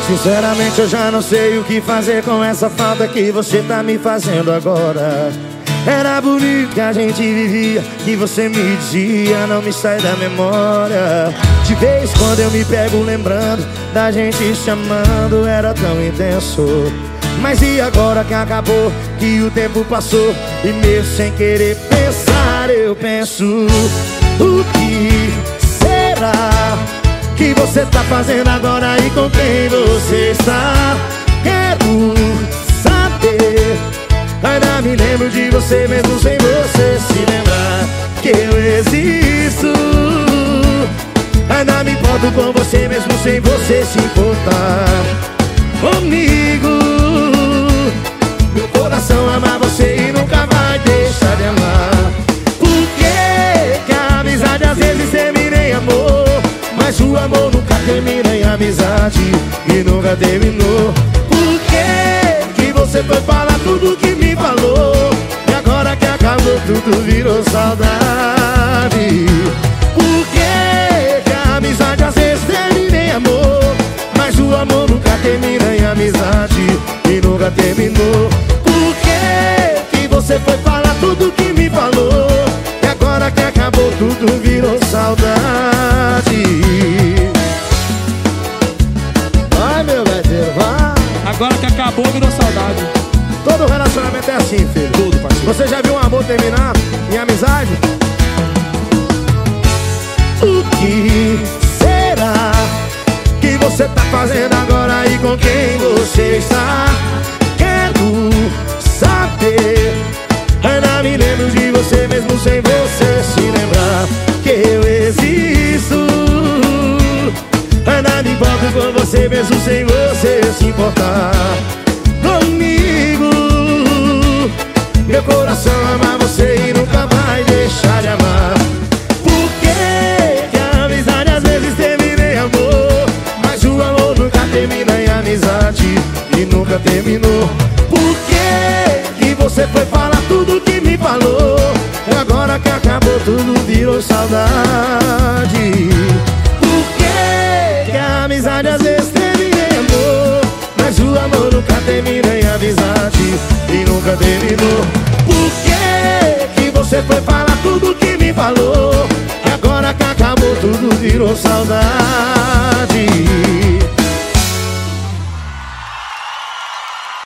Sinceramente eu já não sei o que fazer com essa falta que você tá me fazendo agora. Era bonito que a gente vivia, que você me dizia, não me sai da memória. De vez quando eu me pego lembrando da gente se amando, era tão intenso. Mas e agora que acabou, que o tempo passou, e mesmo sem querer pensar eu penso: o que será que você tá fazendo agora e com quem você está? Quero saber. Ainda me lembro de você mesmo sem você se lembrar que eu existo. Ainda me importo com você mesmo sem você se importar comigo. Meu coração ama você e nunca vai deixar de amar. Por que a amizade às vezes termina em amor, mas o amor nunca termina em amizade e nunca terminou? Por que você foi falar tudo que me falou e agora que acabou tudo virou saudade? Por que a amizade às vezes termina em amor, mas o amor nunca termina em amizade e nunca terminou? Por que você foi falar tudo que me falou e agora que acabou tudo virou saudade? Vai, meu gaiteiro, vai. Agora que acabou virou saudade. Todo relacionamento é assim, filho. Tudo, parceiro. Você já viu um amor terminar em amizade? O que será que você tá fazendo agora e com quem você está? Quero saber. Ainda me lembro de você mesmo sem você se lembrar que eu existo. Ainda me importo com você mesmo sem você se importar comigo. Meu coração ama você e nunca vai deixar de amar. Por que a amizade às vezes termina em amor, mas o amor nunca termina em amizade e nunca terminou? Por que você foi falar tudo que me falou e agora que acabou tudo virou saudade? Por que a amizade às vezes termina em amor, mas o amor nunca termina em amizade e nunca terminou? Por que você foi falar tudo que me falou e agora que acabou tudo virou saudade?